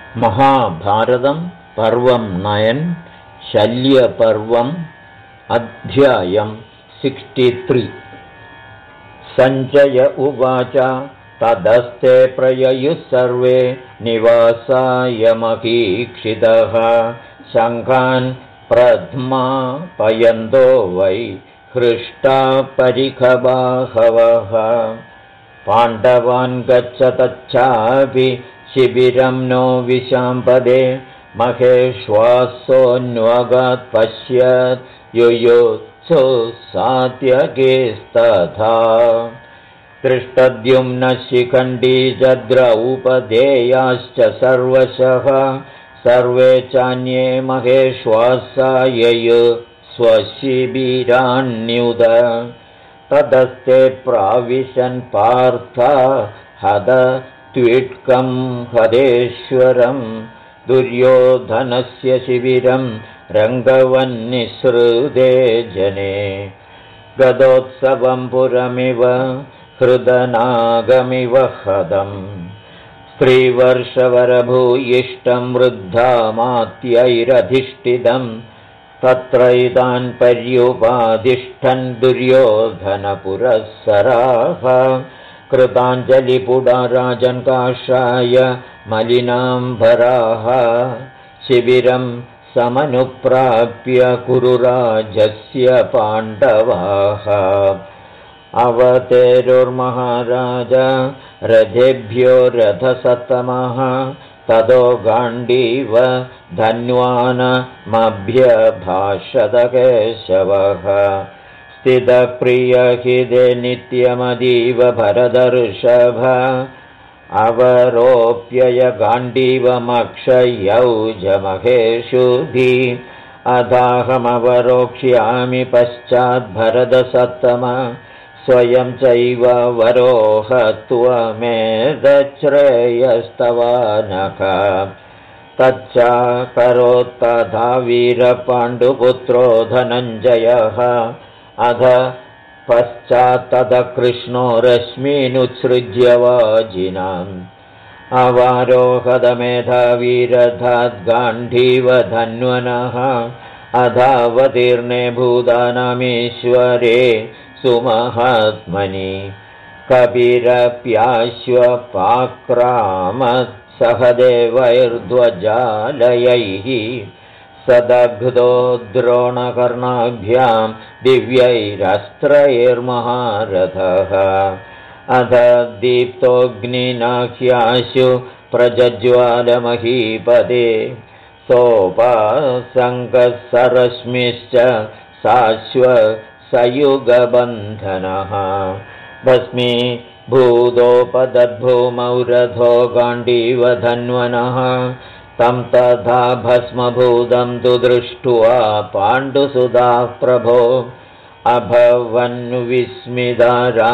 महाभारतं पर्वं 9 शल्यपर्वम् अध्यायं 63 सञ्जय उवाच तदस्ते प्रययुः सर्वे निवासाय महीक्षितः शङ्खान् प्रध्मापयन्तो वै हृष्टा परिखबाहवः पाण्डवान् गच्छ तच्छापि शिबिरं नो विशाम्पदे महेश्वासोऽन्वगात् पश्यत् युयुत्सु सात्यकेस्तथा दृष्टद्युम्नः शिखण्डी च द्रौपदेयाश्च सर्वशः सर्वे चान्ये महेश्वासायय स्वशिबिराण्युद तदस्ते प्राविशन् पार्था हद त्विट्कं हदेश्वरं दुर्योधनस्य शिबिरं रङ्गवन्निसृदे जने गदोत्सवं पुरमिव हृदनागमिव हदम् स्त्रीवर्षवरभूयिष्टं वृद्धामात्यैरधिष्ठितं तत्रैतान् पर्युपाधिष्ठन् दुर्योधनपुरःसराः कृताञ्जलिपुडा राजन् काषाय मलिनाम्बराः शिबिरं समनुप्राप्य कुरुराजस्य पाण्डवाः अवतेरुर्महाराज रथेभ्यो रथसत्तमः ततो गाण्डीव धन्वानमभ्यभाषत केशवः स्थितप्रियहिते नित्यमदीव भरदर्षभ अवरोप्यय गाण्डीवमक्षयौजमहेषुधि अदाहमवरोक्ष्यामि पश्चाद्भरतसत्तम स्वयं चैव वरोहत्वमेतच्छ्रेयस्तवानः तच्चाकरोत्तथा वीरपाण्डुपुत्रो धनञ्जयः अध पश्चात्तदकृष्णो रश्मीनुत्सृज्य वाजिनाम् अवारोहदमेधावीरथाद्गाण्डीवधन्वनः अधावतीर्णे भूतानामीश्वरे सुमहात्मनि कपिरप्याश्वपाक्रामत् सहदेवैर्ध्वजालयैः सदग्धो द्रोणकर्णाभ्यां दिव्यैरस्त्रैर्महारथः अध दीप्तोऽग्निनाह्याशु प्रज्ज्वालमहीपदे सोपासङ्गसरश्मिश्च शाश्वसयुगबन्धनः भस्मी भूतोपदद्भूमौ रथो गाण्डीवधन्वनः तं तथा भस्मभूतं तु दृष्ट्वा पाण्डुसुताः प्रभो अभवन्विस्मिता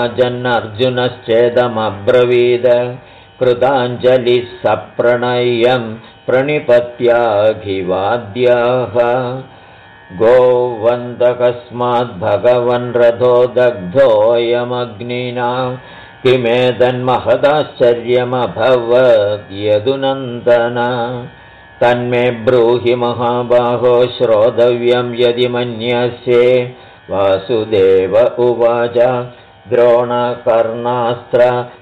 राजन्नर्जुनश्चेदमब्रवीद कृताञ्जलिः सप्रणय्यं प्रणिपत्याभिवाद्याः गोवन्दकस्माद्भगवन् रथो दग्धोऽयमग्निना किमेतन्महदाश्चर्यमभवद्यदुनन्दन तन्मे ब्रूहि महाबाहो श्रोतव्यं यदि मन्यसे वासुदेव उवाच द्रोणकर्णास्त्र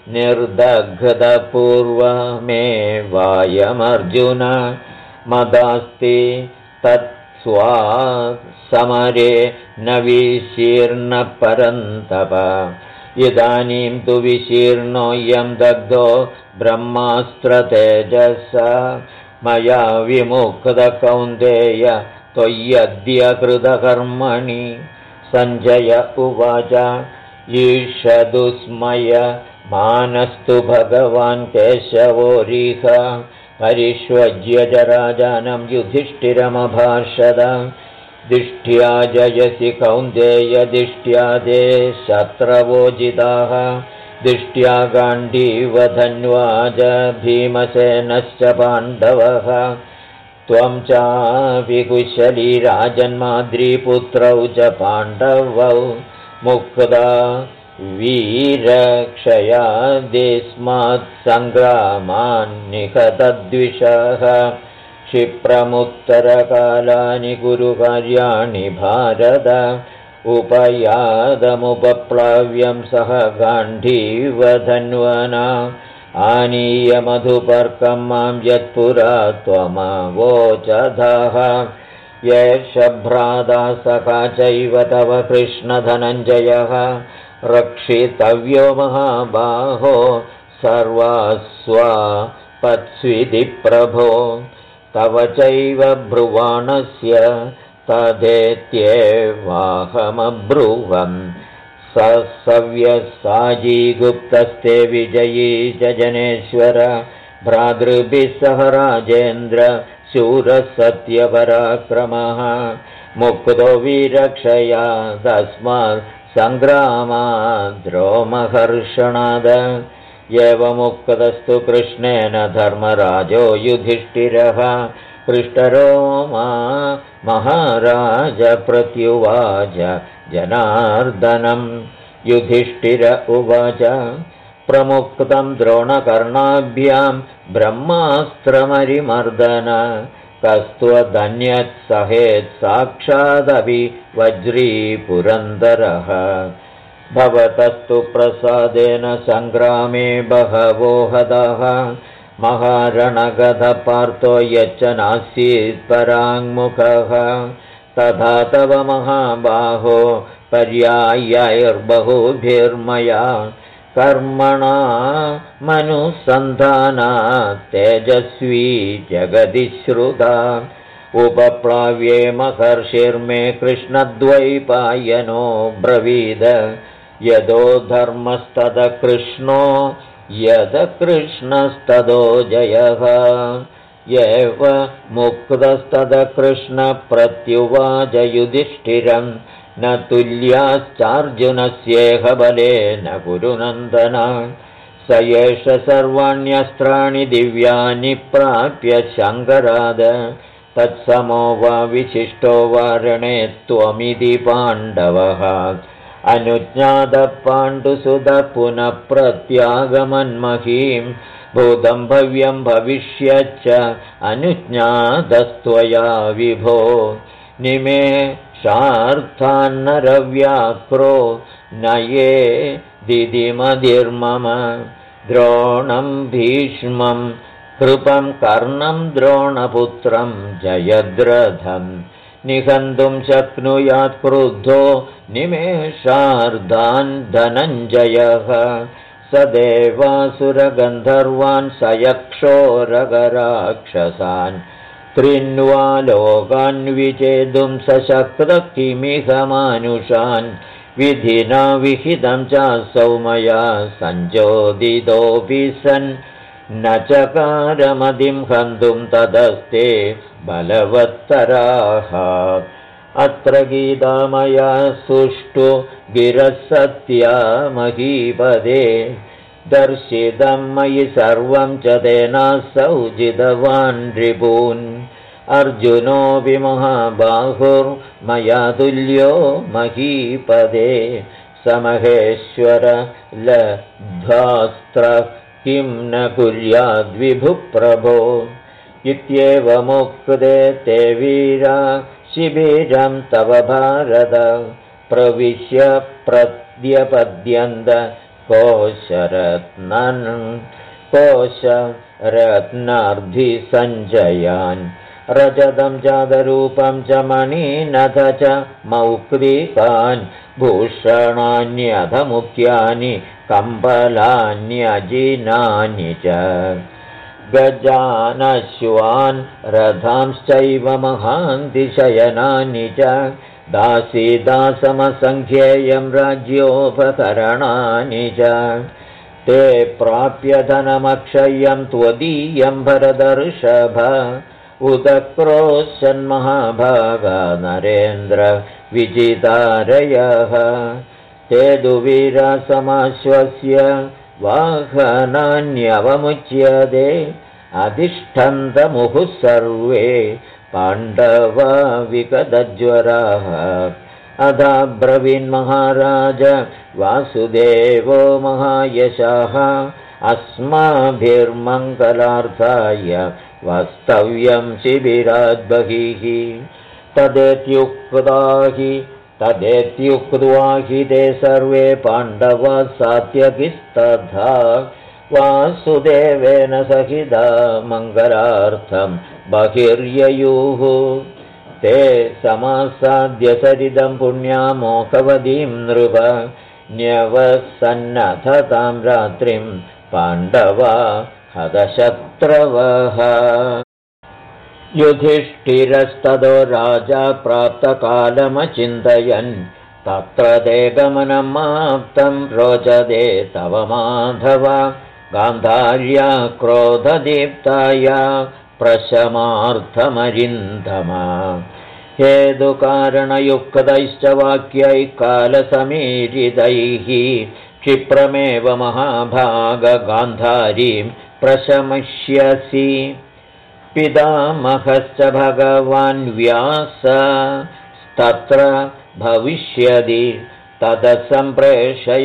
निर्दग्धपूर्वमेवायमर्जुन मदास्ति तत्स्वा समरे न विशीर्ण परन्तप इदानीं तु विशीर्णोऽयं दग्धो ब्रह्मास्त्रतेजसा मया विमुक्तकौन्तेय त्वय्यद्य कृतकर्मणि सञ्जय उवाच ईषदुस्मय मानस्तु भगवान् केशवोरिह परिष्वज्य च राजानं युधिष्ठिरमभाषद दिष्ट्या जयसि कौन्तेय दिष्ट्या ते शत्रवोजिताः दिष्ट्या गाण्डीवधन्वाज भीमसेनश्च पाण्डवः त्वं चाभिकुशली राजन्माद्रीपुत्रौ च पाण्डवौ मुक्ता वीरक्षयादिस्मात्सङ्ग्रामान्निहतद्विषः क्षिप्रमुत्तरकालानि कुरुकार्याणि भारत उपयादमुपप्लाव्यं सह गाण्डीवधन्वना आनीय मधुपर्कं मां यत्पुरा त्वमवोचधः येष भ्राता सखा चैव तव कृष्णधनञ्जयः रक्षितव्यो महाबाहो सर्वास्वापत्स्विति प्रभो तव चैव ब्रुवाणस्य तदेत्येवाहमब्रुवम् सव्यसाजीगुप्तस्ते विजयी च जनेश्वर भ्रातृभिः सह राजेन्द्र शूरसत्यपराक्रमः मुक्तो वीरक्षया तस्मात् सङ्ग्रामाद्रोमहर्षणाद एवमुक्तस्तु कृष्णेन धर्मराजो युधिष्ठिरः पृष्ठरोमा महाराज प्रत्युवाच जनार्दनं युधिष्ठिर उवाच प्रमुक्तं द्रोणकर्णाभ्यां ब्रह्मास्त्रमरिमर्दन कस्त्वदन्यत् सहेत् साक्षादपि वज्रीपुरन्दरः भवतस्तु प्रसादेन सङ्ग्रामे बहवो हतः महारणगधपार्थो यच्च नासीत् पराङ्मुखः तथा तव महाबाहो पर्यायैर्बहुभिर्मया कर्मणा मनुसन्धानात् तेजस्वी जगदि श्रुता उपप्लाव्ये महर्षिर्मे कृष्णद्वैपायनो ब्रवीद यदो धर्मस्तद कृष्णो यद कृष्णस्तदो जयः एव मुक्तस्तद कृष्ण प्रत्युवाच युधिष्ठिरं न तुल्याश्चार्जुनस्येह बलेन कुरुनन्दन स एष सर्वाण्यस्त्राणि दिव्यानि प्राप्य शङ्कराद तत्समो वा विशिष्टो वा रणे त्वमिति पाण्डवः अनुज्ञातपाण्डुसुत पुनः प्रत्यागमन्महीं भूतं भव्यं भविष्यच्च अनुज्ञातस्त्वया विभो निमेषार्थान्नरव्याक्रो नये दिदिमधिर्मम द्रोणं भीष्मं कृपं कर्णं द्रोणपुत्रं जयद्रथं निहन्तुं शक्नुयात् क्रुद्धो निमेषार्धान् धनञ्जयः स देवासुरगन्धर्वान् स यक्षोरगराक्षसान् त्रिन्वा लोकान् विचेदुं सशक्तः किमिह मानुषान् विधिना विहितं चासौ मया सञ्चोदितोऽपि सन् न चकारमदिं हन्तुं तदस्ते बलवत्तराः अत्र गीता मया सुष्ठु गिरः सत्या महीपदे दर्शितं मयि सर्वं च तेनासौ जितवान् रिपून् अर्जुनोऽपि महाबाहुर्मया तुल्यो महीपदे समहेश्वर लब्ध्वास्त्रः किं न कुर्याद्विभुप्रभो इत्येवमुक्ते ते वीरा शिबिरं तव भारत प्रविश्य प्रत्यपद्यन्त कोशरत्नार्धिसञ्जयान् रजतं चादरूपं च मणिनथ च मौक्तिकान् भूषणान्यधमुख्यानि कम्बलान्यजिनानि च गजानश्वान् रथांश्चैव महान्तिशयनानि च दासीदासमसङ्ख्येयं राज्योपकरणानि च ते प्राप्य धनमक्षय्यं त्वदीयं भरतर्षभ उदक्रोशन्महाभागा नरेन्द्र विजितारयः ते दुवीरासमाश्वस्य वाहनान्यवमुच्यते अधिष्ठन्तमुहुः सर्वे पाण्डवा विगतज्वराः अथाब्रवीन्महाराज वासुदेवो महायशः अस्माभिर्मङ्गलार्थाय वस्तव्यं शिबिराद्बहिः तदेत्युक्त्वा हि ते सर्वे पाण्डवाः सात्यकिस्तथा वासुदेवेन सहिता मङ्गलार्थं बहिर्ययुः ते समासाद्य सरिदं पुण्यामोकवतीं नृप न्यवसन्नथतां रात्रिं पाण्डवा हतशत्रवः युधिष्ठिरस्ततो राजा प्राप्तकालमचिन्तयन् तत्र ते गमनमाप्तं रोचते तव माधव गान्धार्या क्रोधदीप्ताया प्रशमार्थमरिन्दमा हेतुकारणयुक्तैश्च वाक्यैः कालसमीरितैः क्षिप्रमेव महाभागगान्धारीं प्रशमिष्यसि पितामहश्च भगवान् व्यासस्तत्र भविष्यति ततः सम्प्रेषय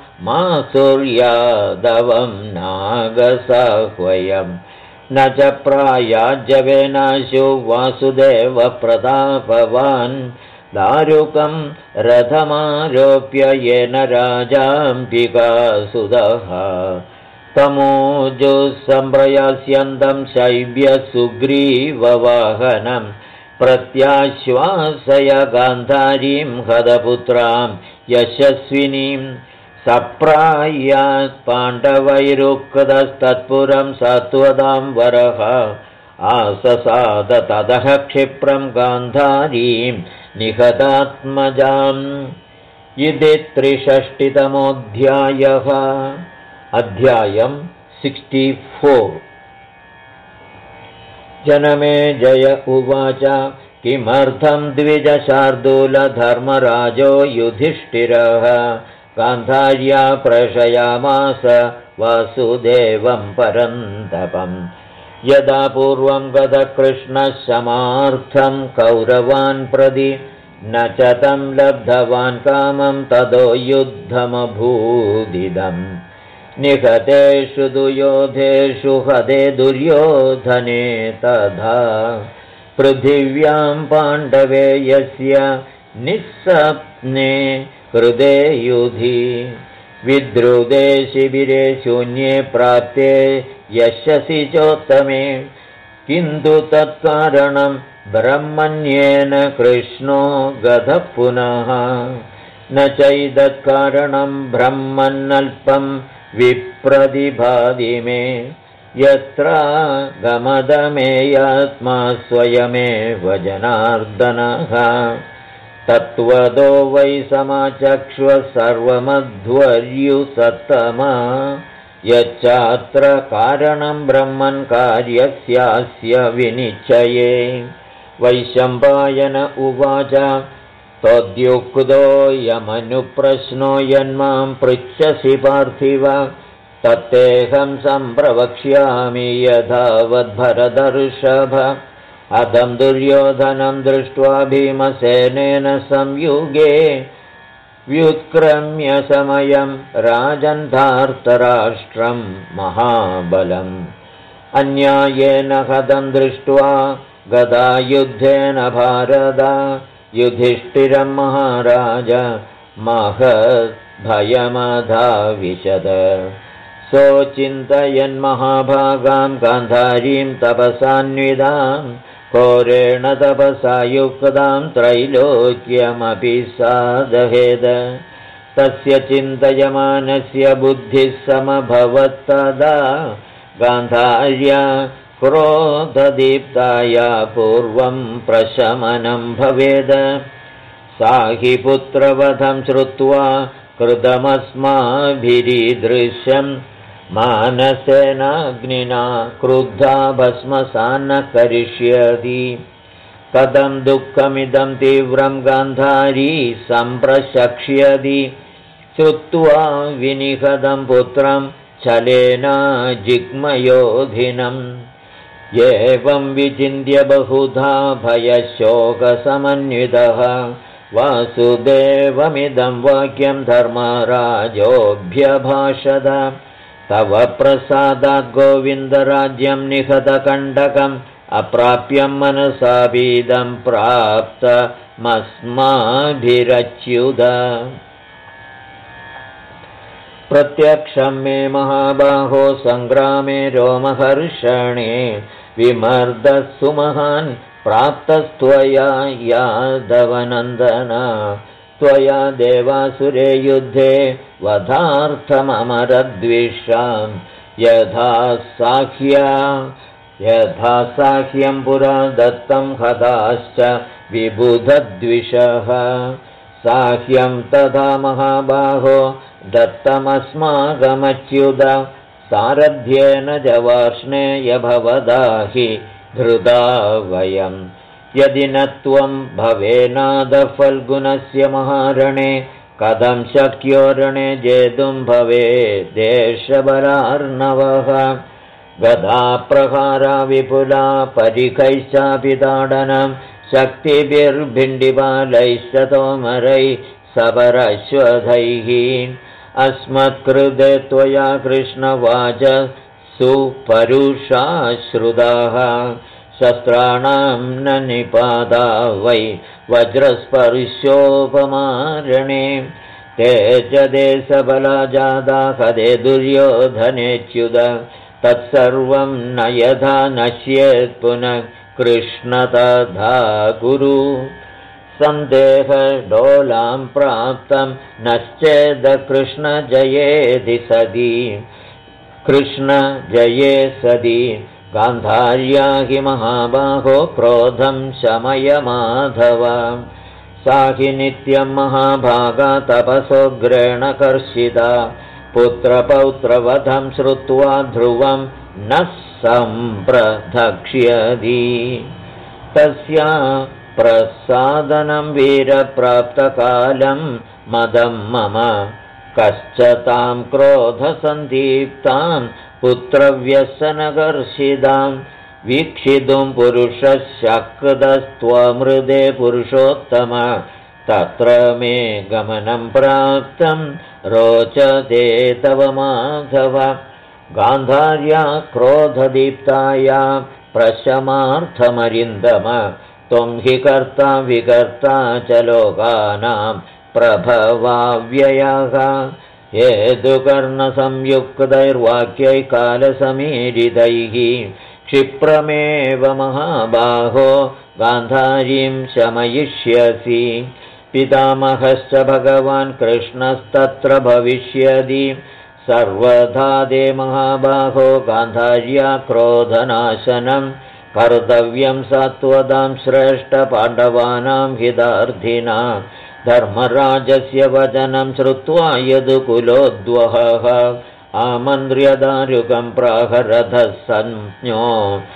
मासुर्यादवं नागसाह्वयम् न च प्रायाज्यवेनाशु वासुदेवप्रतापवान् दारुकं रथमारोप्य येन राजाम्बिकासुतः तमोजुसम्प्रयास्यन्तं शैब्यसुग्रीववाहनं प्रत्याश्वासय गान्धारीं हतपुत्रां यशस्विनीं सप्रायात् पाण्डवैरुक्तस्तत्पुरं सत्वदां वरः आससाद ततः क्षिप्रं गान्धारीं निहतात्मजाम् इति 63तमोऽध्यायः अध्यायम् 64 जनमेजय उवाच किमर्थं द्विजशार्दूलधर्मराजो युधिष्ठिरः गान्धार्या प्रशयामास वासुदेवं परन्तपम् यदा पूर्वं गतकृष्णः शमार्थं कौरवान् प्रति न च तं लब्धवान् कामं ततो युद्धमभूदिदम् निहतेषु दुयोधेषु हते दुर्योधने तथा पृथिव्यां पाण्डवे यस्य निस्सप्ने हृदे युधि विद्रुते शिबिरे शून्ये प्राप्ते यशसि चोत्तमे किन्तु तत्कारणं ब्रह्मण्येन कृष्णो गतः पुनः न चैतत्कारणं ब्रह्मन्नल्पं विप्रतिभाति मे यत्र गमदमेयात्मा स्वयमेव जनार्दनः तत्त्वतो वै समाचक्ष्व सर्वमध्वर्युसत्तमा यच्चात्र कारणं ब्रह्मन् कार्यस्यास्य विनिश्चये वैशम्पायन उवाच तद्युक्तोऽयमनुप्रश्नो यन्मां पृच्छसि पार्थिव तत्तेऽहं सम्प्रवक्ष्यामि यथावद्भरतर्षभ अधं दुर्योधनं दृष्ट्वा भीमसेनेन संयुगे व्युत्क्रम्य समयं राजन्धार्तराष्ट्रं महाबलम् अन्यायेन हतं दृष्ट्वा गदायुद्धेन भारत युधिष्ठिरं महाराज महद्भयमधाविशद सोचिन्तयन्महाभागां गान्धारीं तपसान्विदां घोरेण तपसा युक्तां त्रैलोक्यमपि साधयेद तस्य चिन्तयमानस्य बुद्धिः समभवत्तदा गान्धार्या क्रोधदीप्ताया पूर्वं प्रशमनं भवेद सा हि पुत्रवधं श्रुत्वा कृतमस्माभिरीदृश्यं मानसेनाग्निना क्रुद्धा भस्मसान्न करिष्यति कथं दुःखमिदं तीव्रं गान्धारी सम्प्रशक्ष्यति श्रुत्वा विनिहतं पुत्रं छलेना जिग्मयोधिनम् एवं विचिन्त्य बहुधा भयशोकसमन्वितः वासुदेवमिदं वाक्यं धर्मराजोऽभ्यभाषत तव प्रसादात् गोविन्दराज्यं निहतकण्टकम् अप्राप्यं मनसाभीदं प्राप्तमस्माभिरच्युत प्रत्यक्षं मे महाबाहो सङ्ग्रामे रोमहर्षणे विमर्दः सुमहान् प्राप्तस्त्वया यादवनन्दन त्वया देवासुरे युद्धे वधार्थममरद्विषां यथा साह्यं पुरा दत्तं हताश्च विबुधद्विषः साह्यं तथा महाबाहो दत्तमस्माकमच्युत सारथ्येन जवार्ष्णेय भवदा हि धृता वयं यदि न त्वं भवेनादफल्गुनस्य महारणे कथं शक्यो रणे जेतुं भवेदेशबलार्णवः गदाप्रहारा विपुला परिखैश्चापि ताडनं शक्तिभिर्भिण्डिपालैश्च तोमरैः सबरश्वधैः अस्मत्कृते त्वया कृष्णवाच सुपरुषा श्रुताः शस्त्राणां न निपाता वै वज्रस्पर्शोपमारणे ते च देशबला जाता हते दुर्योधनेच्युत तत्सर्वं न यथा नश्येत् पुनः कृष्ण तथा कुरु सन्देहडोलां प्राप्तं नश्चेद कृष्णजयेति सदी कृष्णजये सदी गान्धार्या हि महाबाहो क्रोधं शमय माधव सा हि नित्यं महाभागा तपसोग्रेण कर्षिता पुत्रपौत्रवधं श्रुत्वा ध्रुवं न सम्प्रधक्ष्यति तस्या प्रसादनं वीरप्राप्तकालं मदं मम कश्च तां क्रोधसन्दीप्तां पुत्रव्यसनकर्षितां वीक्षितुं पुरुषशक्तस्त्वमृदे पुरुषोत्तम तत्र मे गमनं प्राप्तं रोचते तव माधव गान्धार्या क्रोधदीप्ताया प्रशमार्थमरिन्दम त्वं हि कर्ता विकर्ता च लोकानां प्रभवाव्ययः हेतुकर्णसंयुक्तैर्वाक्यै कालसमीरितैः क्षिप्रमेव महाबाहो गान्धारीं शमयिष्यसि पितामहश्च भगवान् कृष्णस्तत्र भविष्यति सर्वथा दे महाबाहो गान्धार्या क्रोधनाशनं कर्तव्यं सत्वदां श्रेष्ठपाण्डवानां हितार्थिना धर्मराजस्य वचनं श्रुत्वा यदुकुलोद्वहः आमन्त्र्यदारुकं प्राहरथः संज्ञो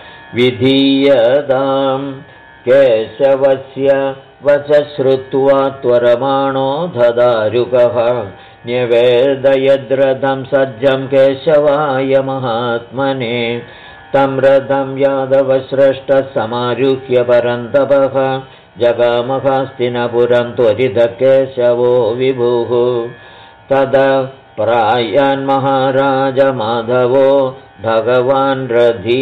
विधीयतां केशवस्य वच श्रुत्वा त्वरमाणो ददारुकः न्यवेदयद्रथं सज्जं केशवाय महात्मने तं रथं यादवश्रेष्ठः समारुह्य परन्तपः जगामहस्तिनपुरं त्वरितः केशवो विभुः तदा प्रायान् महाराज माधवो भगवान् रथी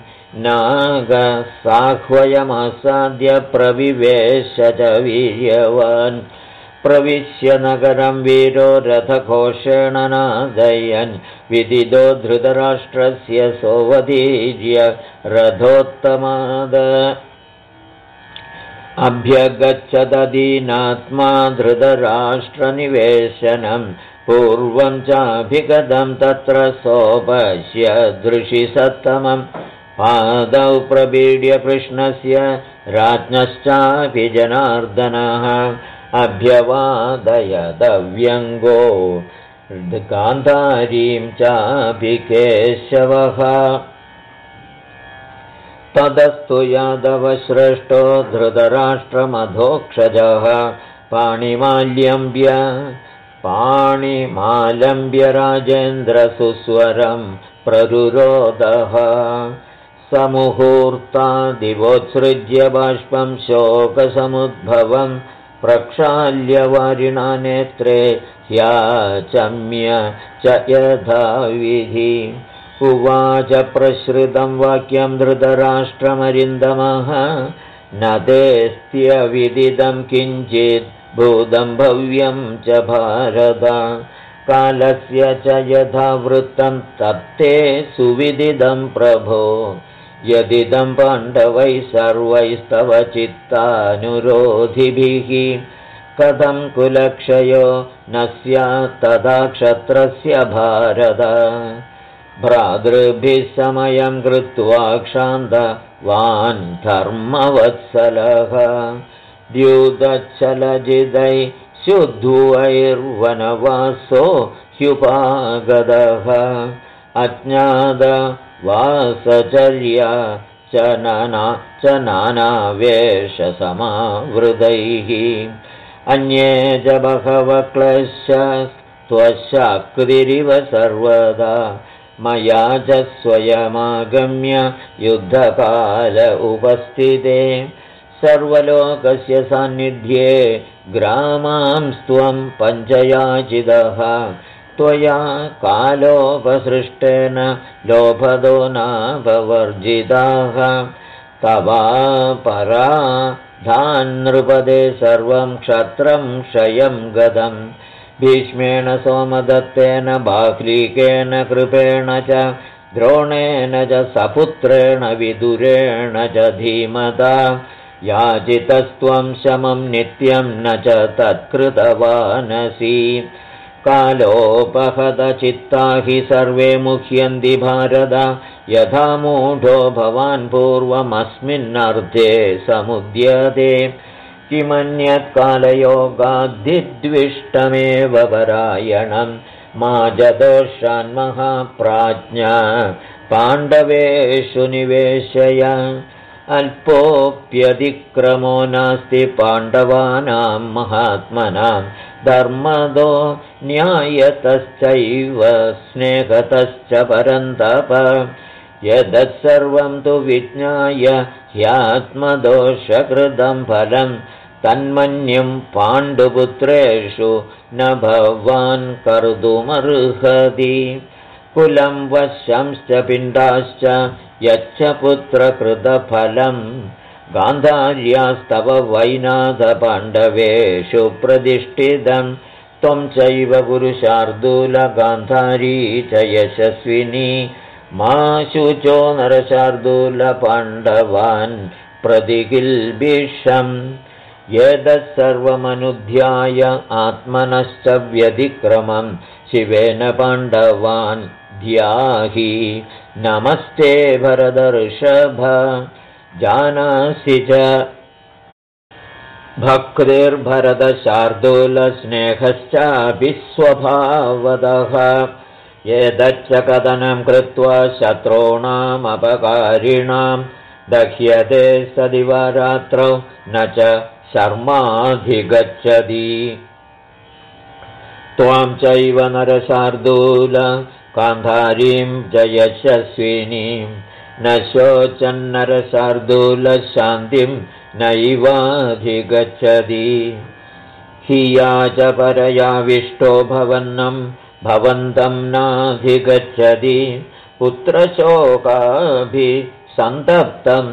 नागसाह्वयमासाद्य प्रविवेश च वीर्यवान् प्रविश्य नगरं वीरो रथघोषेण नादयन् विदितो धृतराष्ट्रस्य सोऽवधीर्य रथोत्तमाद अभ्यगच्छददीनात्मा धृतराष्ट्रनिवेशनं पूर्वं चाभिगतं तत्र सोपश्य दृशिसत्तमं पादौ प्रपीड्य कृष्णस्य राज्ञश्चापि जनार्दनः अभ्यवादयदव्यङ्गो गान्धारीं चापि केशवः तदस्तु यादवश्रेष्ठो धृतराष्ट्रमधोक्षजः पाणिमालम्ब्य राजेन्द्रसुस्वरं प्ररुरोदः समुहूर्ता दिवोत्सृज्य बाष्पं शोकसमुद्भवं प्रक्षाल्यवारिणा नेत्रे ह्याचम्य च यथाविधि उवाच प्रश्रुतं वाक्यं धृतराष्ट्रमरिन्दमः न तेऽस्त्यविदिदं किञ्चित् भूतं भव्यं च भारत कालस्य च यथा वृत्तं तत्ते सुविदिदं प्रभो यदिदं पाण्डवैः सर्वैस्तव चित्तानुरोधिभिः कथं कुलक्षयो न स्यात् तदा क्षत्रस्य भारत भ्रातृभिः समयं कृत्वा क्षान्तवान् धर्मवत्सलः द्यूतच्छलजितैः शुद्धुवैर्वनवासो ह्युपागतः अज्ञातवासचर्या च नानावेशसमावृतैः अन्ये च बहवः क्लेशाः त्वशक्तिरिव सर्वदा मया च स्वयमागम्य युद्धकाल उपस्थिते सर्वलोकस्य सान्निध्ये ग्रामांस्त्वं पञ्चयाचितः त्वया कालोपसृष्टेन लोभदो नापवर्जिताः तवापराधान्नृपदे सर्वं क्षत्रं क्षयं गतं भीष्मेण सोमदत्तेन बाह्लीकेन कृपेण च द्रोणेन च सपुत्रेण विदुरेण च धीमता याचितस्त्वं शमं नित्यं न च तत्कृतवानसि कालोपहतचित्ता हि सर्वे मुह्यन्ति भारत यथा मूढो भवान् पूर्वमस्मिन्नर्थे समुद्यते किमन्यत्कालयोगाद्धिद्विष्टमेव परायणं मा जदोषान्महाप्राज्ञा पाण्डवेषु निवेशय अल्पोऽप्यतिक्रमो नास्ति पाण्डवानां महात्मनां धर्मदो न्यायतश्चैव स्नेहतश्च परन्तप यदत्सर्वं तु विज्ञाय ह्यात्मदोषकृतं फलं तन्मन्यं पाण्डुपुत्रेषु न भवान् कर्तुमर्हति कुलं वशंश्च पिण्डाश्च यच्च पुत्रकृतफलं गान्धार्यास्तव वैनाथपाण्डवेषु प्रतिष्ठितं त्वं चैव पुरुषार्दूलगान्धारी च यशस्विनी मा शुचो नरशार्दूलपाण्डवान् प्रतिकिल्बिषम् एतत्सर्वमनुध्याय आत्मनश्च व्यतिक्रमं शिवेन पाण्डवान् ध्याहि नमस्ते भरतर्षभ जानासि च भक्तिर्भरतशार्दूलस्नेहश्चापि स्वभावतः एतच्च कथनं कृत्वा शत्रूणामपकारिणां दह्यते सदिवा रात्रौ न च शर्माधिगच्छति त्वां चैव नरशार्दूल गान्धारीं च यशस्विनीं न शोचन्नरशार्दूलशान्तिं नैवाधिगच्छति हिया च परयाविष्टो भवन्तं नाधिगच्छति पुत्रशोकाभिसन्तप्तं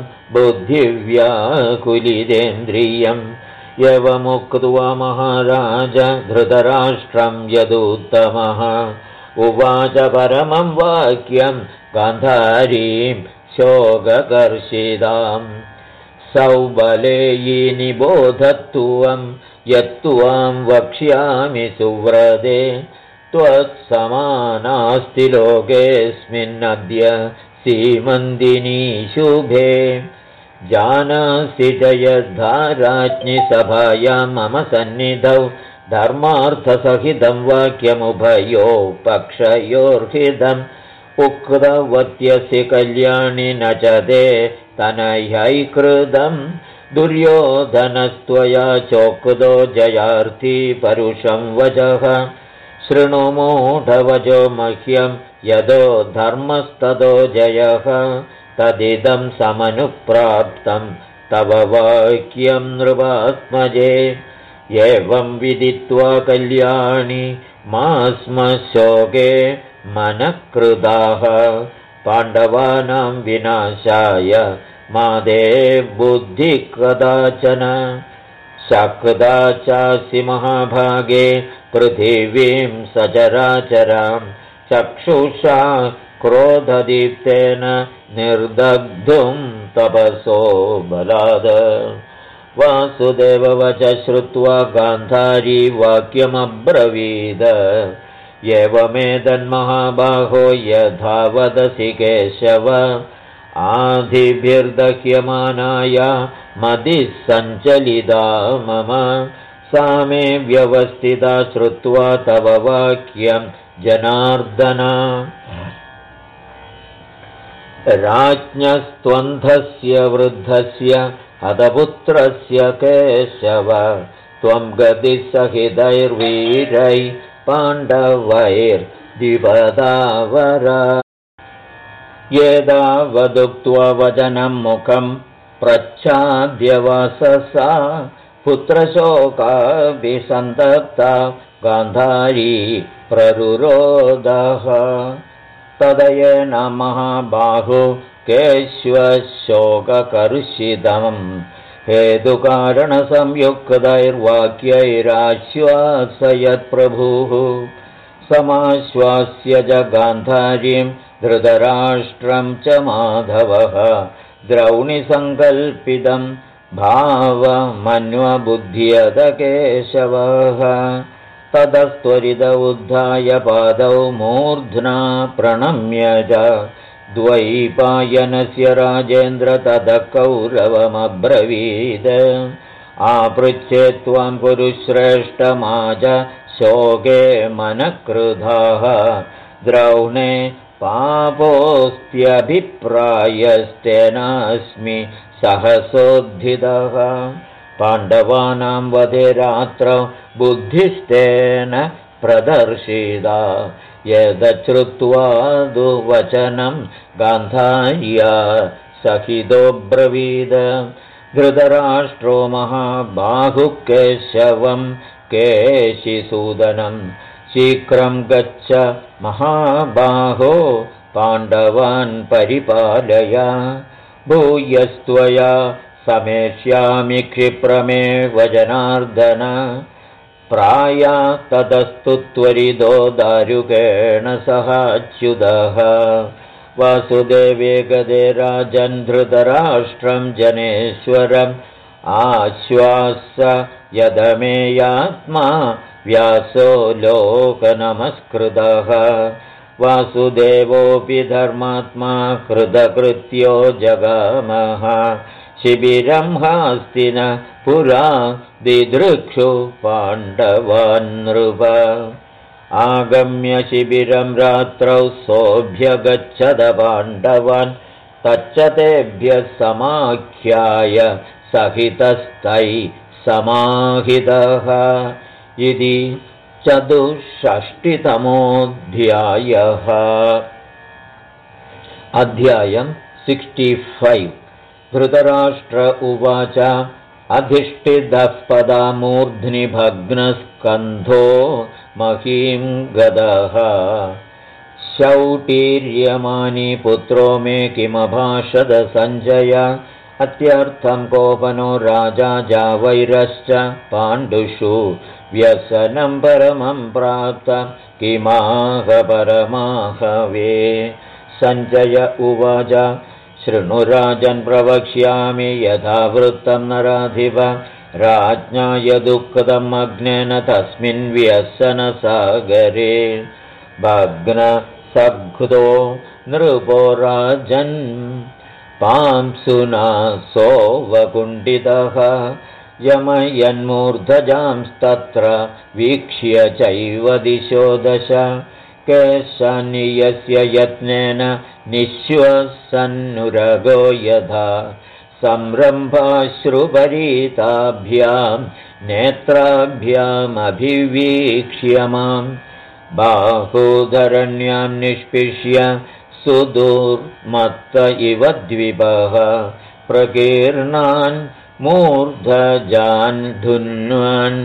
बुद्धिव्याकुलितेन्द्रियं यवमुक्त्वा महाराज धृतराष्ट्रं यदुत्तमः उवाच परमं वाक्यं गान्धारीं शोककर्षितां सौबलेयी निबोधत्वं यत्त्वां वक्ष्यामि सुव्रते त्वत्समानास्ति लोकेऽस्मिन्नद्य सीमन्दिनी शुभे जानासि च यद्धा राज्ञि सभायां मम सन्निधौ धर्मार्थसहितं वाक्यमुभयो पक्षयोर्हितम् उक्तवत्यसि कल्याणि न च ते तनह्यैकृतं दुर्योधनस्त्वया चोक्तो जयार्थी परुषं वचः शृणु मूढवचो मह्यं यदो धर्मस्ततो जयः तदिदं समनुप्राप्तं तव वाक्यं नृपात्मजे एवं विदित्वा कल्याणी मा स्म शोके मनःकृताः पाण्डवानां विनाशाय मादे बुद्धि कदाचन शक्दा चासि महाभागे पृथिवीं सचराचरां चक्षुषा क्रोधदीप्तेन निर्दग्धुं तपसो बलाद वासुदेववच श्रुत्वा गान्धारी वाक्यमब्रवीद एवमेतन्महाबाहो यथा वदसि केशव आधिभिर्दह्यमानाया मदिः सञ्चलिता मम सा मे व्यवस्थिता श्रुत्वा तव वाक्यं जनार्दन राज्ञस्त्वन्धस्य वृद्धस्य हतपुत्रस्य केशव त्वं गतिसहितैर्वीरैः पाण्डवैर्द्विपदावर एतावदुक्त्वा वचनं मुखं प्रच्छाद्यवाससा पुत्रशोकाभिसन्तप्ता गान्धारी प्ररुरोदः तदयेन महाबाहो केश्वशोककर्षितम् हेतुकारणसंयुक्तैर्वाक्यैराश्वासयत्प्रभुः समाश्वास्य च गान्धारीं धृतराष्ट्रं च माधवः द्रौणिसङ्कल्पितं भावमन्वबुध्यत केशवः ततस्त्वरित उद्धाय पादौ मूर्ध्ना प्रणम्य च द्वैपायनस्य राजेन्द्र ततः कौरवमब्रवीद आपृच्छे त्वां कुरुश्रेष्ठमाज शोके मनःकृधाः द्रौणे पापोऽस्त्यभिप्रायस्तेनास्मि सहसोद्धितः पाण्डवानां वधे रात्रौ बुद्धिस्तेन प्रदर्शिता यदश्रुत्वा दुवचनं गान्धार्या सहितोऽब्रवीद धृतराष्ट्रो महाबाहुः केशवं केशिसूदनं शीघ्रं गच्छ महाबाहो पाण्डवान् परिपालय भूयस्त्वया समेष्यामि क्षिप्रमेव जनार्दन प्राया ततस्तु त्वरितो दारुकेण सहाच्युतः वासुदेवे गदे राजन् धृतराष्ट्रं जनेश्वरम् आश्वास्य यदमेयात्मा व्यासो लोकनमस्कृतः वासुदेवोऽपि धर्मात्मा कृतकृत्यो जगामः शिबिरं हास्तिन पुरा दिदृक्षु पाण्डवान् नृप आगम्य शिबिरं रात्रौ सोऽभ्यगच्छद पाण्डवान् तच्च तेभ्यः समाख्याय सहितस्तैः समाहितः इति 64तमोऽध्यायः। अध्यायं 65। धृतराष्ट्र उवाच अधिष्ठितः पदामूर्ध्नि भग्नस्कन्धो महीं गदः शौटीर्यमानी पुत्रो मे किमभाषद सञ्जय अत्यर्थं कोपनो राजा जावैरश्च पाण्डुषु व्यसनं परमं प्राप्त किमाह परमाहवे। सञ्जय उवाच शृणुराजन् प्रवक्ष्यामि यथा वृत्तं नराधिप राज्ञा यदुक्तम् अग्नेन तस्मिन् व्यसनसागरे भग्नसद्गतो नृपो राजन् पांसुना सोऽवकुण्ठितः यमयन्मूर्धजांस्तत्र वीक्ष्य चैव दिशो दश केशान्यस्य यत्नेन निःश्वसन्नुरगो यथा संरम्भाश्रुपरीताभ्यां नेत्राभ्यामभिवीक्ष्य मां बाहुधरण्यां निष्पिष्य सुदुर्मत्त इव द्विपः प्रकीर्णान् मूर्धजान् धुन्वन्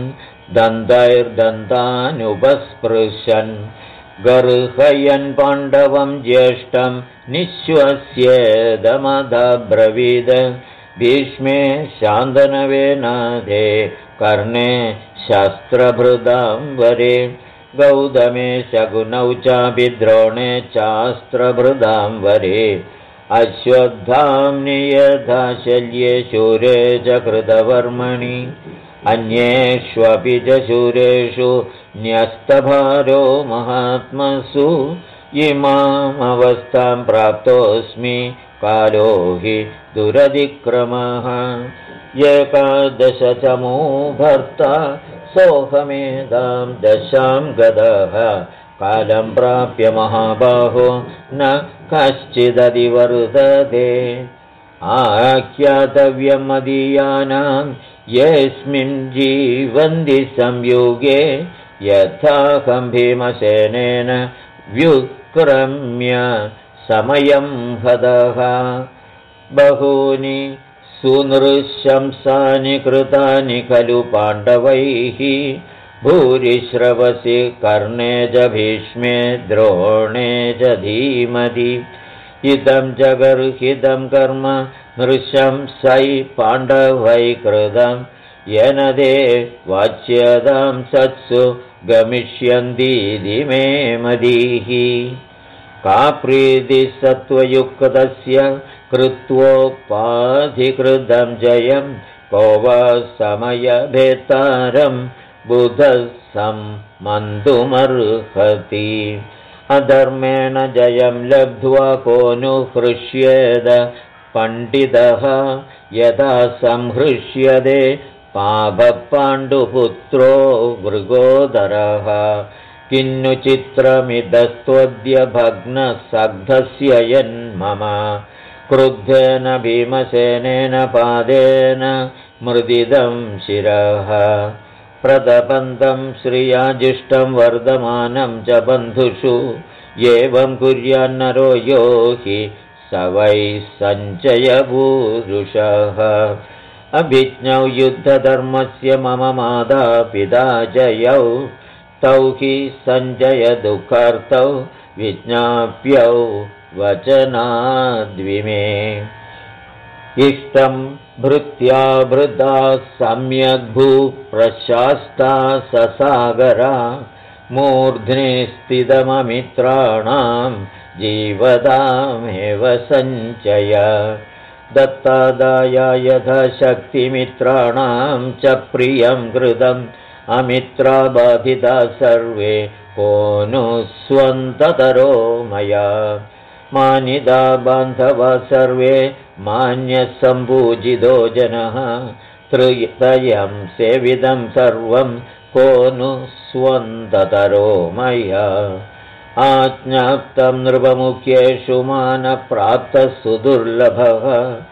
दन्तैर्दन्तानुपस्पृशन् गर्हयन् पाण्डवं ज्येष्ठं निःश्वस्येदमदब्रवीद भीष्मे शान्तनवे नादे कर्णे शस्त्रभृदां वरे गौतमे शकुनौ चापि द्रोणे चास्त्रभृदां वरे अश्वत्थाम्नि यथा शल्ये शूरे च कृतवर्मणि अन्येष्वपि च शूरेषु न्यस्तभारो महात्मसु इमामवस्थां प्राप्तोऽस्मि कालो हि दुरतिक्रमः एकादशतमो भर्ता सोऽहमेधां दशां गतः कालं प्राप्य महाबाहो न कश्चिदधिवर्तते आख्यातव्यं मदीयानां यस्मिन् जीवन्ति संयुगे यथाहं भीमसेनेन व्युत्क्रम्य समयं हतः बहूनि सुनृशंसानि कृतानि खलु पाण्डवैः भूरिश्रवसि कर्णे च भीष्मे द्रोणे च धीमहि इदं जगर्हितं कर्म नृशंसै पाण्डवै कृतं येन ते वाच्यतां सत्सु गमिष्यन्तीति मे मदीः का प्रीतिः सत्त्वयुक्तस्य कृत्वोपाधिकृतं जयं को वा समयभेतारं बुधः सम्मन्तुमर्हति अधर्मेण जयं लब्ध्वा को नु हृष्येद पण्डितः यदा संहृष्यते पापपाण्डुपुत्रो मृगोदरः किन्नु चित्रमिदस्त्वद्य भग्नसग्धस्य यन्मम क्रुद्धेन भीमसेनेन पादेन मृदितं शिरः प्रतपन्तं श्रियाजिष्टं वर्धमानं च बन्धुषु एवं कुर्यान्नरो यो हि स वै सञ्चयपूरुषः अभिज्ञौ युद्धधर्मस्य मम मातापिता जयौ तौ हि सञ्जय दुःखार्तौ विज्ञाप्यौ वचनाद्विमे इष्टं भृत्या भृता सम्यग्भूप्रशास्ता ससागरा मूर्ध्नि स्थितममित्राणां जीवतामेव सञ्चय दत्तादाय यथाशक्तिमित्राणां च प्रियं कृतम् अमित्रा बाधिता सर्वे को नु स्वन्ततरो मया मानिता बान्धवा सर्वे मान्यसम्पूजितो जनः त्रितयं सेवितं सर्वं को नु स्वन्ततरो मया आज्ञाप्तं नृपमुख्येषु मानप्राप्तः सुदुर्लभः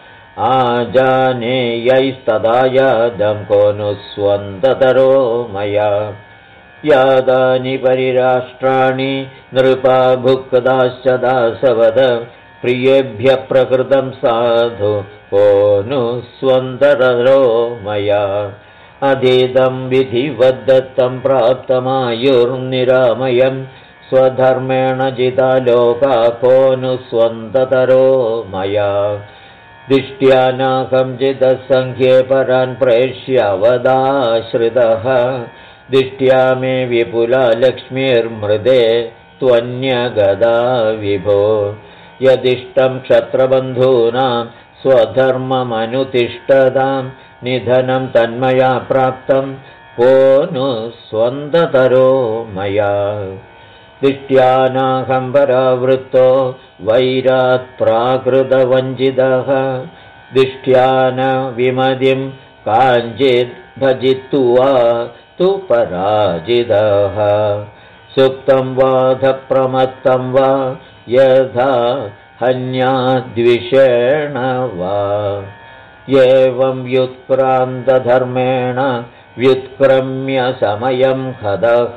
आजानेयैस्तदा यादं को नु स्वन्ततरो मया यादानि परिराष्ट्राणि नृपा भुक्ताश्च दासवद प्रियेभ्यः प्रकृतं साधु को नु स्वन्ततरो मया अधीतं विधिवद्दत्तं प्राप्तमायुर्निरामयं स्वधर्मेण जिता लोका को नु स्वन्ततरो मया दिष्ट्या नाकं जितसङ्ख्ये परान् प्रेष्यवदाश्रितः दिष्ट्या मे विपुला लक्ष्मीर्मृदे त्वन्यगदा विभो यदिष्टं क्षत्रबन्धूनां स्वधर्ममनुतिष्ठतां निधनं तन्मया प्राप्तं को नु स्वन्ततरो मया दिष्ट्यानाहं परावृत्तो वैरात् प्राकृतवञ्चितः दिष्ट्यान विमतिं काञ्चित् भजित्वा तु पराजितः सुप्तं वाधप्रमत्तं वा यथा हन्याद्विषेण वा एवं व्युत्क्रान्तधर्मेण व्युत्क्रम्य समयं हतः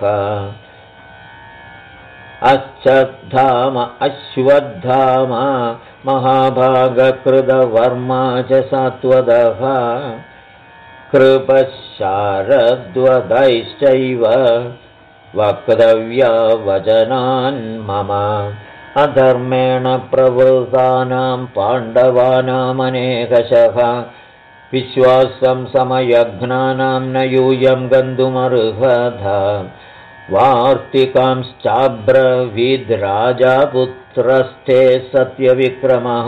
अश्वत्थामा महाभागकृतवर्मा च सात्वतः कृपशारद्वदैश्चैव वक्तव्या वचनान् मम अधर्मेण प्रवृतानां पाण्डवानामनेकशः विश्वासं समयघ्नानां न यूयं गन्तुमर्हथा वार्तिकांश्चाब्रवीद्राजापुत्रस्थे सत्यविक्रमः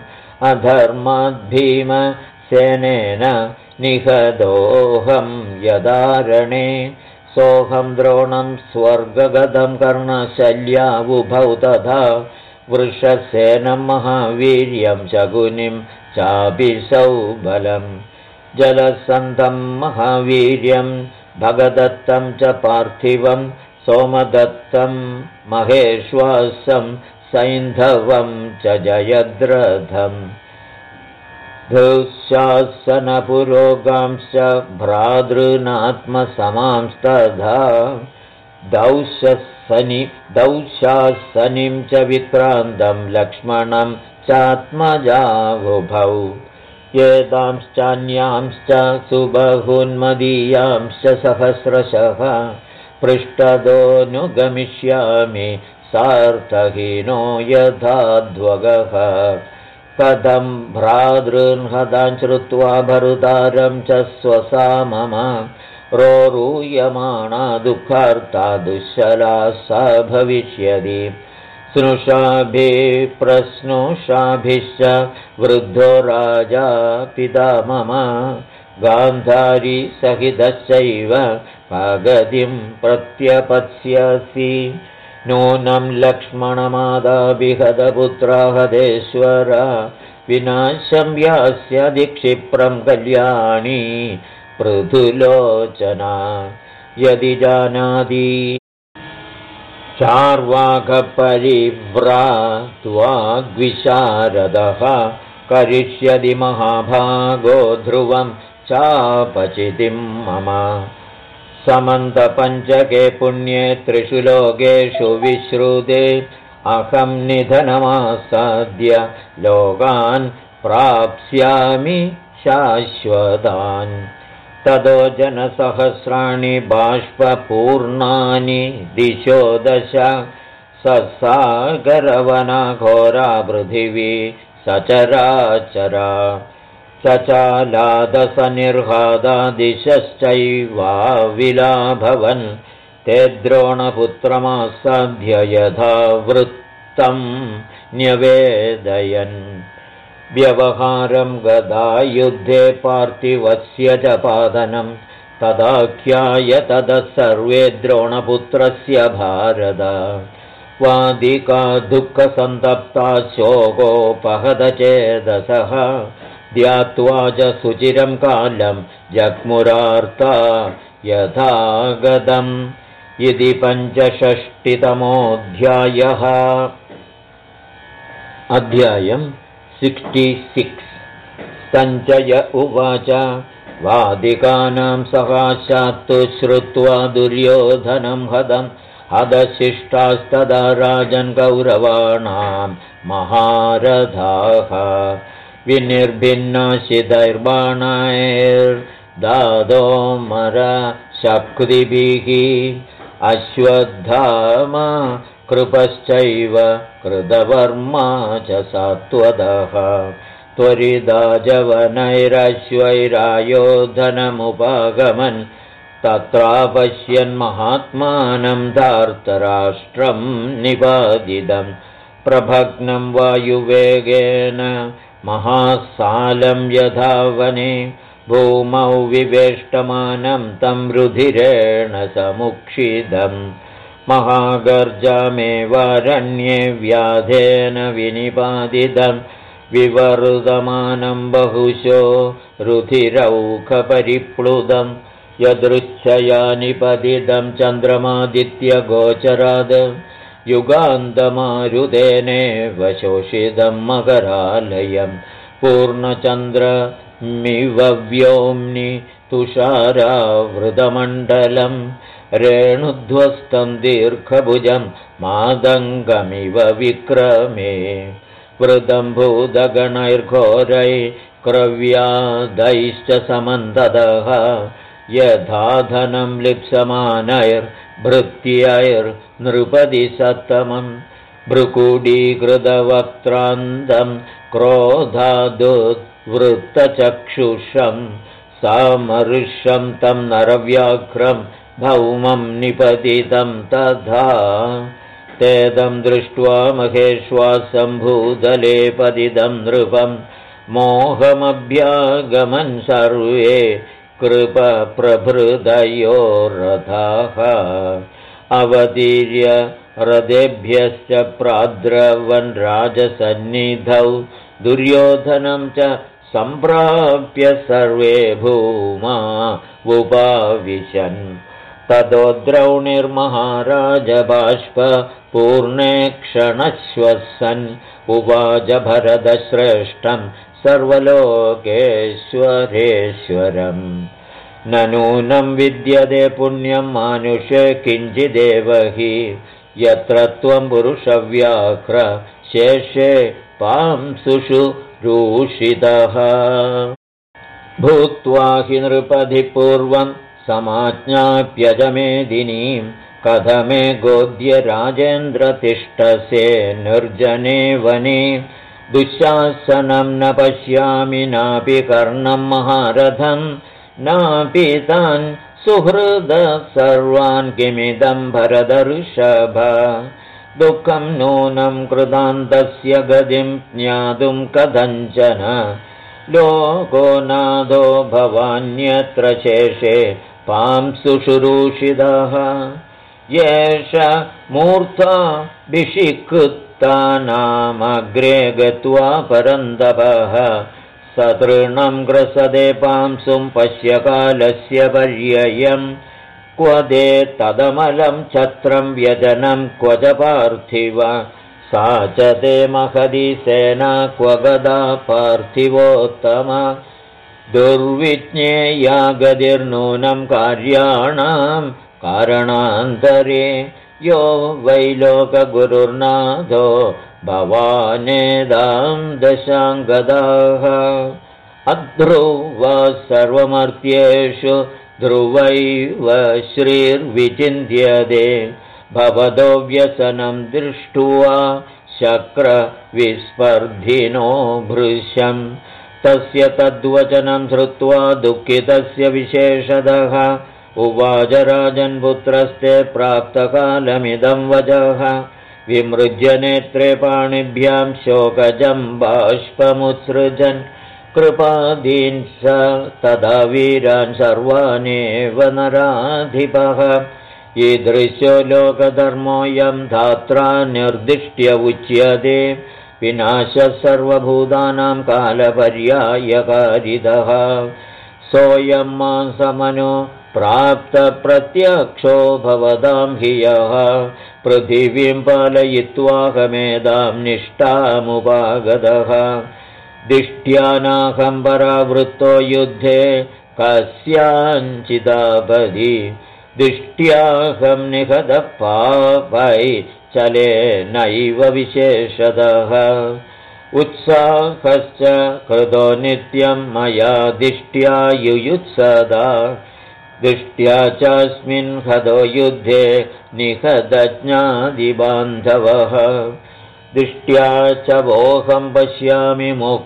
अधर्माद्भीमसेनेन निहतोऽहं यदारणे सोऽहं द्रोणं स्वर्गगतं कर्णशल्यावुभौ तथा वृषसेनं महावीर्यं शकुनिं चाभिसौ बलं जलसन्धं महावीर्यं भगदत्तं च पार्थिवं सोमदत्तं महेश्वासं सैन्धवं च जयद्रथम् दुःशासनपुरोगांश्च भ्रातॄनात्मसमांस्तथा दौशासनिं च विक्रान्तं लक्ष्मणं चात्मजावुभौ एतांश्चान्यांश्च सुबहुन्मदीयांश्च सहस्रशः पृष्ठदोऽनुगमिष्यामि सार्थहीनो यथाध्वगः कथं भ्रातॄन्हतान् श्रुत्वा भर्तारं च स्वसा मम रोरूयमाणा दुःखार्ता दुःशला सा भविष्यति स्नुषाभिः प्रस्नुषाभिश्च वृद्धो राजा पिता मम गान्धारी सहितश्चैव भगतिं प्रत्यपत्स्यसि नूनं लक्ष्मणमादाभिहतपुत्राहतेश्वर विनाशं यास्यधिक्षिप्रं कल्याणी पृथुलोचना यदि जानाति चार्वाकपरिव्रात्वाग्विशारदः करिष्यति महाभागो ध्रुवं चापचितिं मम समन्तपञ्चके पुण्ये त्रिषु लोकेषु विश्रुते अहं निधनमासाद्य लोकान् प्राप्स्यामि शाश्वतान् ततो जनसहस्राणि बाष्पूर्णानि दिशो दश ससागरवनघोरा पृथिवी सचराचरा सचालादसनिर्हादा दिशश्चैवाविलाभवन् ते द्रोणपुत्रमासाद्य यथा वृत्तं न्यवेदयन् व्यवहारं गदायुद्धे पार्थिवस्य च पादनं तदाख्याय ततः सर्वे द्रोणपुत्रस्य भारत वादिका दुःखसन्तप्ता शोकोपहतचेदसः ध्यात्वा च सुचिरं कालं जग्मुरार्ता यथागतम् इति 65तमोऽध्यायः। अध्यायं 66। सञ्जय उवाच वादिकानां सकाशात्तु श्रुत्वा दुर्योधनं हतं हतशिष्टास्तदा राजन् कौरवाणां महारथाः विनिर्भिन्नाशितैर्बाणैर्दादोमरशक्तिभिः अश्वत्थामा कृपश्चैव कृतवर्मा च सात्वतः त्वरिदाजवनैरश्वैरायोधनमुपागमन् तत्रापश्यन् महात्मानं धार्तराष्ट्रं निपादितं प्रभग्नं वायुवेगेन महासालं यथा वने भूमौ विवेष्टमानं तं रुधिरेण समुक्षितं महागर्जमेवारण्ये व्याधेन विनिपादितं विवर्धमानं बहुशो रुधिरौखपरिप्लुतं यदृच्छया निपतितं चन्द्रमादित्यगोचराद् युगान्तमारुतेनेव शोषितं मकरालयं पूर्णचन्द्रमिव व्योम्नि तुषारावृतमण्डलं रेणुध्वस्तं दीर्घभुजं मादङ्गमिव विक्रमे वृतं भूतगणैर्घोरै क्रव्यादैश्च समन्ततः यथा धनं लिप्समानैर्भृत्यैर्नृपतिसत्तमम् भ्रुकुडीकृतवक्त्रान्तं क्रोधादुद्वृत्तचक्षुषं सामरुषं तं नरव्याघ्रं भौमं निपतितं तथा तेदं दृष्ट्वा महेश्वासं भूतले पतितं नृपं मोहमभ्यागमन् सर्वे कृपप्रभृतयो रथाः अवतीर्य रथेभ्यश्च प्राद्रवन् राजसन्निधौ दुर्योधनं च सम्प्राप्य सर्वे भूमा उपाविशन् ततो द्रौणिर्महाराज बाष्पूर्णे क्षणश्वसन् उवाच भरतश्रेष्ठं सर्वलोकेश्वरेश्वरम् न नूनं विद्यते पुण्यं मानुषे किञ्चिदेव हि यत्र त्वं पुरुषव्याघ्र शेषे पांसुषु रूषितः भूत्वा हि नृपति पूर्वं समाज्ञाप्यजमेदिनीं कथमे गोद्य राजेन्द्र तिष्ठसे निर्जने वने दुःशासनं न पश्यामि नापि कर्णं महारथं नापि तान् सुहृद सर्वान् किमिदं भरतर्षभ दुःखं नूनं कृतान्तस्य गतिं ज्ञातुं कथञ्चन लोको नादो भवान्यत्र शेषे पांसुषुरूषितः येष मूर्धा विषिकृत्तानामग्रे गत्वा परन्तपः सतृणं ग्रसदे पांसुं पश्य कालस्य पर्ययम् क्व दे तदमलं छत्रं व्यजनं क्व च पार्थिव सा च ते महदी सेना क्व गदा पार्थिवोत्तम दुर्विज्ञेया गतिर्नूनं कार्याणां कारणान्तरे यो वै लोकगुरुर्नाथो भवानेदां दशाङ्गदाः अध्रुव सर्वमर्त्येषु ध्रुवैव श्रीर्विचिन्त्यते भवतो व्यसनं दृष्ट्वा शक्रविस्पर्धिनो भृशं तस्य तद्वचनं श्रुत्वा दुःखितस्य विशेषतः उवाच राजन्पुत्रस्ते प्राप्तकालमिदं वचः विमृज्य नेत्रे पाणिभ्यां शोकजं बाष्पमुत्सृजन् कृपादीन् स तदा वीरान् सर्वानेव नराधिपः ईदृशो लोकधर्मोऽयं धात्रा निर्दिष्ट्य उच्यते विनाशः सर्वभूतानां कालपर्यायकारितः सोऽयं मांसमनो प्राप्तप्रत्यक्षो भवतां हि यः पृथिवीं पालयित्वाहमेदां निष्ठामुपागतः दिष्ट्या परावृत्तो युद्धे कस्याञ्चिदापदि दिष्ट्याहं निहतः पापै चले नैव विशेषतः उत्साहश्च कृतो नित्यं मया दिष्ट्या युयुत्सदा दिष्ट्या चास्मिन् हतो युद्धे निहतज्ञादिबान्धवः दिष्ट्या च वोऽहं पश्यामि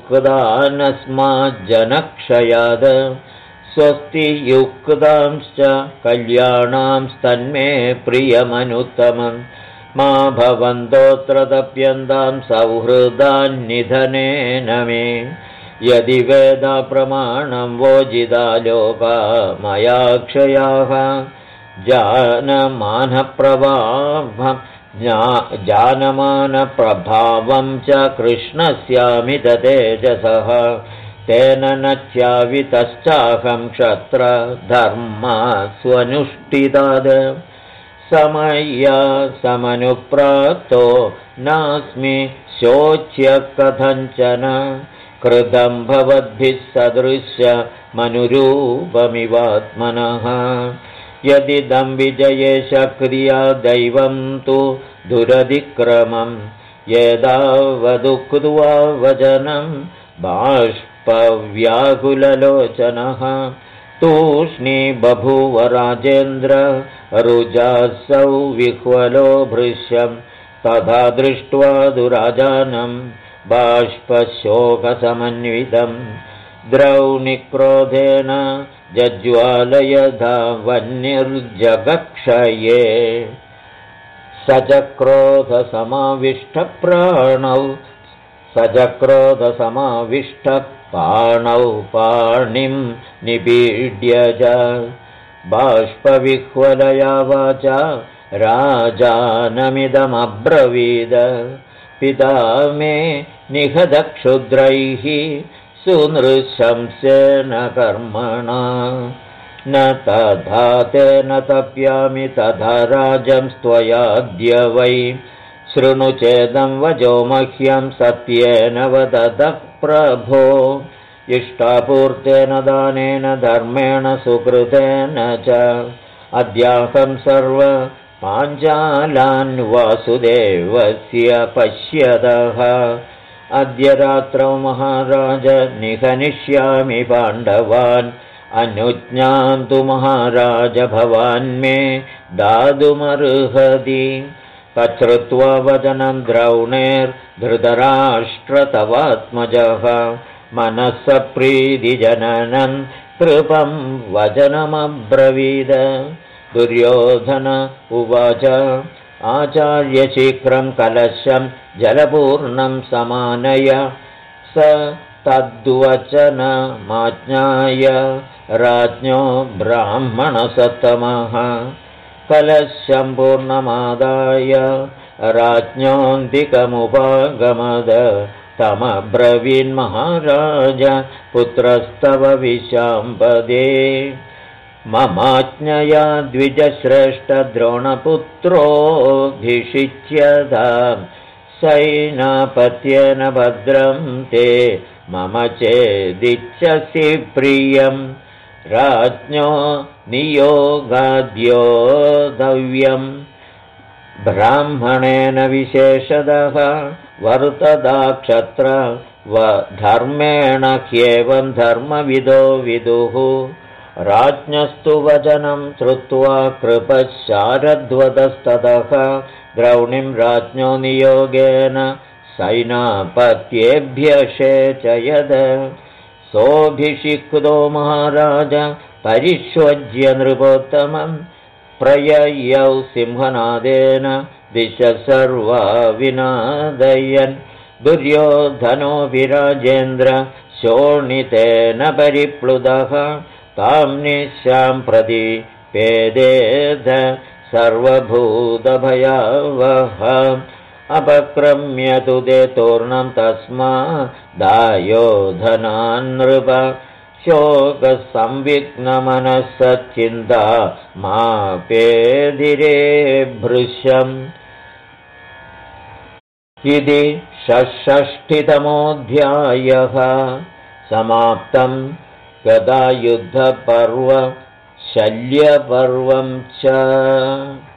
मुक्तानस्माज्जनक्षयाद स्वस्ति युक्तांश्च कल्याणांस्तन्मे प्रियमनुत्तमम् मा भवन्तोऽत्र तप्यन्तां सौहृदान्निधनेन मे यदि वेदप्रमाणं वोजिता लोका मया क्षयाः जानमानप्रभावं च कृष्णस्यामिततेजसः तेन न च्यावितश्चाहं क्षत्रधर्मस्वनुष्ठिताद् समया समनुप्राप्तो नास्मि शोच्य कथञ्चन कृतं भवद्भिः सदृश्य मनुरूपमिवात्मनः यदिदं विजये शक्रिया दैवं तु दुरतिक्रमं यदावदुक्त्वा वचनं बाष्पव्याकुललोचनः तूष्णी बभूव राजेन्द्र रुजासौ विह्वलो भृश्यं तथा दृष्ट्वा दुराजानं बाष्पशोकसमन्वितं द्रौणिक्रोधेन जज्ज्वालयधावन्निर्जगक्षये सचक्रोधसमाविष्टपाणौ पाणिं निपीड्य च बाष्पविह्वलया वाचा राजानमिदमब्रवीद पिता मे निहतक्षुद्रैः सुनृशंसेन कर्मणा न तथा तेन तप्यामि तथा राजंस्त्वयाद्य वै शृणु चेदं वचो मह्यं सत्येन वदतः प्रभो इष्टापूर्तेन दानेन धर्मेण सुकृतेन च अद्याहं सर्व पाञ्चालान् वासुदेवस्य पश्यतः अद्य रात्रौ महाराज निहनिष्यामि पाण्डवान् अनुज्ञां तु महाराज भवान् मे दातुमर्हति तच्छ्रुत्वा वचनं द्रौणेर्धृतराष्ट्रतवात्मजः मनः प्रीतिजननं कृपं वचनमब्रवीद दुर्योधन उवाच आचार्यशीघ्रं कलशं जलपूर्णं समानय स तद्वचनमाज्ञाय राज्ञो ब्राह्मणसत्तमः कलशं पूर्णमादाय राज्ञोऽन्तिकमुपागमद तमब्रवीन्महाराज पुत्रस्तव विशाम्पदे ममाज्ञया द्विजश्रेष्ठद्रोणपुत्रोऽभिषिच्यतां सैनापत्येन भद्रं ते मम चेदिच्छसि प्रियं राज्ञो नियोगाद्योद्धव्यं ब्राह्मणेन विशेषतः वर्तदा क्षत्र धर्मेण ह्येवं धर्मविदो विदुः राज्ञस्तु वचनं श्रुत्वा कृपशारद्वतस्ततः द्रौणीं राज्ञो नियोगेन सैनापत्येभ्यषेचयद सोऽभिषिक्तो महाराज परिष्वज्य नृपोत्तमं प्रययौ सिंहनादेन दिश सर्वा विनादयन् दुर्योधनो विराजेन्द्र शोणितेन परिप्लुतः तां निशां प्रति पेदेध सर्वभूतभयावह अपक्रम्य तु ते तूर्णं तस्मादायोधनान्नृप शोकसंविघ्नमनः सच्चिन्ता मा पेदिरे भृशम् इति षष्ठितमोऽध्यायः समाप्तम् गदायुद्धपर्व शल्यपर्वं च।